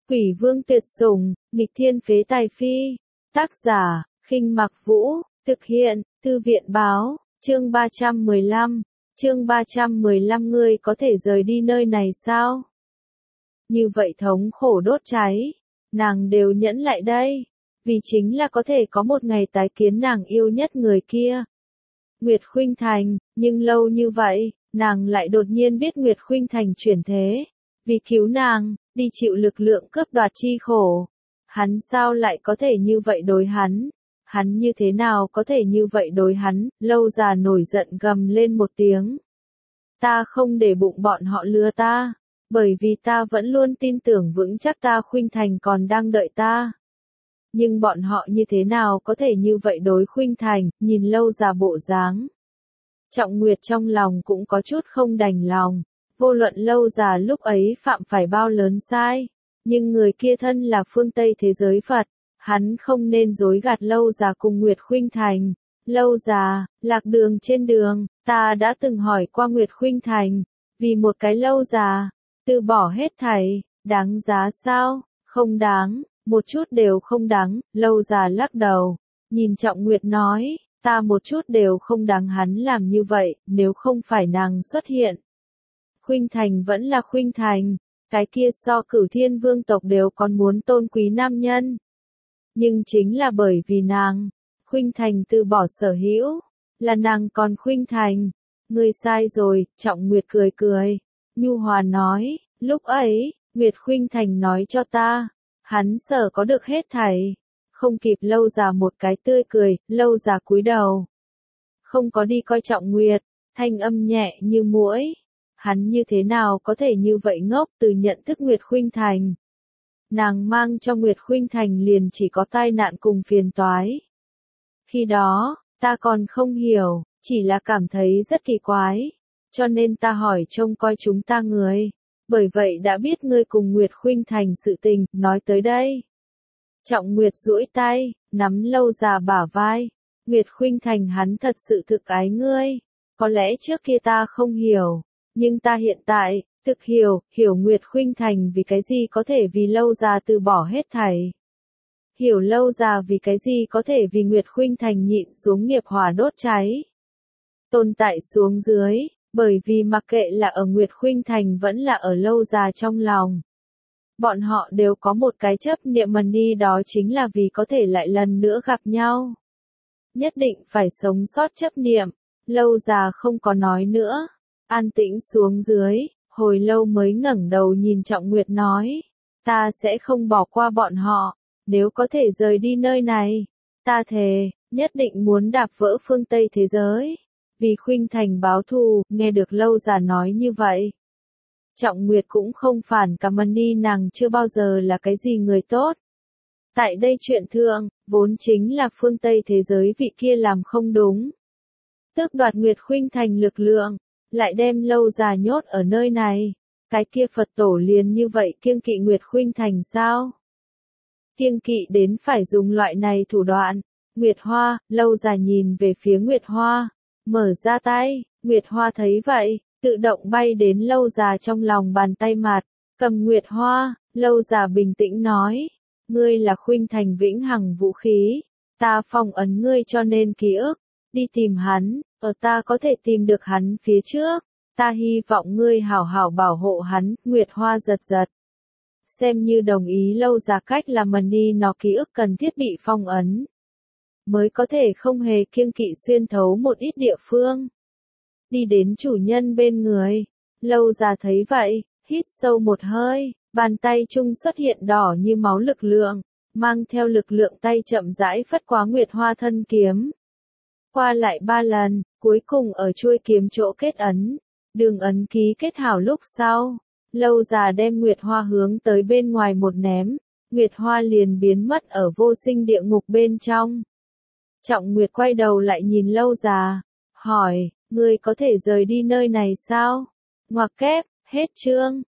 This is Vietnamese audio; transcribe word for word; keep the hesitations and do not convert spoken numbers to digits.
Quỷ vương tuyệt sủng, nghịch thiên phế tài phi. Tác giả, Khinh Mặc Vũ, thực hiện, Thư viện báo, chương ba trăm mười lăm, chương ba trăm mười lăm ngươi có thể rời đi nơi này sao? Như vậy thống khổ đốt cháy, nàng đều nhẫn lại đây, vì chính là có thể có một ngày tái kiến nàng yêu nhất người kia. Nguyệt Khuynh Thành, nhưng lâu như vậy, nàng lại đột nhiên biết Nguyệt Khuynh Thành chuyển thế, vì cứu nàng, đi chịu lực lượng cướp đoạt chi khổ. Hắn sao lại có thể như vậy đối hắn? Hắn như thế nào có thể như vậy đối hắn? Lâu già nổi giận gầm lên một tiếng. Ta không để bụng bọn họ lừa ta, bởi vì ta vẫn luôn tin tưởng vững chắc ta Khuynh Thành còn đang đợi ta. Nhưng bọn họ như thế nào có thể như vậy đối Khuynh Thành? Nhìn lâu già bộ dáng, Trọng Nguyệt trong lòng cũng có chút không đành lòng. Vô luận lâu già lúc ấy phạm phải bao lớn sai, nhưng người kia thân là phương Tây thế giới Phật, hắn không nên dối gạt lâu già cùng Nguyệt Khuynh Thành. Lâu già, lạc đường trên đường, ta đã từng hỏi qua Nguyệt Khuynh Thành, vì một cái lâu già, từ bỏ hết thảy, đáng giá sao? Không đáng, một chút đều không đáng. Lâu già lắc đầu, nhìn Trọng Nguyệt nói, ta một chút đều không đáng hắn làm như vậy, nếu không phải nàng xuất hiện. Khuynh Thành vẫn là Khuynh Thành, cái kia so Cửu Thiên Vương tộc đều còn muốn tôn quý nam nhân. Nhưng chính là bởi vì nàng, Khuynh Thành từ bỏ sở hữu, là nàng còn Khuynh Thành. Ngươi sai rồi, Trọng Nguyệt cười cười, nhu hòa nói, lúc ấy, Nguyệt Khuynh Thành nói cho ta, hắn sở có được hết thảy. Không kịp lâu già một cái tươi cười, lâu già cúi đầu. Không có đi coi Trọng Nguyệt, thanh âm nhẹ như muỗi. Hắn như thế nào có thể như vậy ngốc từ nhận thức Nguyệt Khuynh Thành. Nàng mang cho Nguyệt Khuynh Thành liền chỉ có tai nạn cùng phiền toái. Khi đó, ta còn không hiểu, chỉ là cảm thấy rất kỳ quái. Cho nên ta hỏi trông coi chúng ta người. Bởi vậy đã biết ngươi cùng Nguyệt Khuynh Thành sự tình, nói tới đây. Trọng Nguyệt duỗi tay, nắm lâu già bả vai. Nguyệt Khuynh Thành hắn thật sự thực ái ngươi. Có lẽ trước kia ta không hiểu. Nhưng ta hiện tại, thực hiểu, hiểu Nguyệt Khuynh Thành vì cái gì có thể vì lâu già từ bỏ hết thảy. Hiểu lâu già vì cái gì có thể vì Nguyệt Khuynh Thành nhịn xuống nghiệp hỏa đốt cháy. Tồn tại xuống dưới, bởi vì mặc kệ là ở Nguyệt Khuynh Thành vẫn là ở lâu già trong lòng. Bọn họ đều có một cái chấp niệm mần đi, đó chính là vì có thể lại lần nữa gặp nhau. Nhất định phải sống sót chấp niệm, lâu già không có nói nữa. An tĩnh xuống dưới, hồi lâu mới ngẩng đầu nhìn Trọng Nguyệt nói, ta sẽ không bỏ qua bọn họ, nếu có thể rời đi nơi này, ta thề, nhất định muốn đạp vỡ phương Tây thế giới, vì Khuynh Thành báo thù. Nghe được lâu già nói như vậy, Trọng Nguyệt cũng không phản cảm đi, nàng chưa bao giờ là cái gì người tốt. Tại đây chuyện thượng, vốn chính là phương Tây thế giới vị kia làm không đúng. Tước đoạt Nguyệt Khuynh Thành lực lượng, lại đem lâu già nhốt ở nơi này. Cái kia Phật tổ liền như vậy kiêng kỵ Nguyệt Khuynh Thành sao? Kiêng kỵ đến phải dùng loại này thủ đoạn. Nguyệt Hoa, lâu già nhìn về phía Nguyệt Hoa, mở ra tay. Nguyệt Hoa thấy vậy, tự động bay đến lâu già trong lòng bàn tay mặt, cầm Nguyệt Hoa. Lâu già bình tĩnh nói, ngươi là Khuynh Thành vĩnh hằng vũ khí, ta phong ấn ngươi cho nên ký ức, đi tìm hắn, ở ta có thể tìm được hắn phía trước, ta hy vọng ngươi hảo hảo bảo hộ hắn. Nguyệt Hoa giật giật, xem như đồng ý lâu già cách làm mần đi, nó ký ức cần thiết bị phong ấn, mới có thể không hề kiêng kỵ xuyên thấu một ít địa phương. Đi đến chủ nhân bên người, lâu già thấy vậy, hít sâu một hơi, bàn tay trung xuất hiện đỏ như máu lực lượng, mang theo lực lượng tay chậm rãi phất quá Nguyệt Hoa thân kiếm. Qua lại ba lần, cuối cùng ở chuôi kiếm chỗ kết ấn, đường ấn ký kết hảo lúc sau, lâu già đem Nguyệt Hoa hướng tới bên ngoài một ném, Nguyệt Hoa liền biến mất ở vô sinh địa ngục bên trong. Trọng Nguyệt quay đầu lại nhìn lâu già, hỏi, ngươi có thể rời đi nơi này sao? Ngoặc kép, hết chương.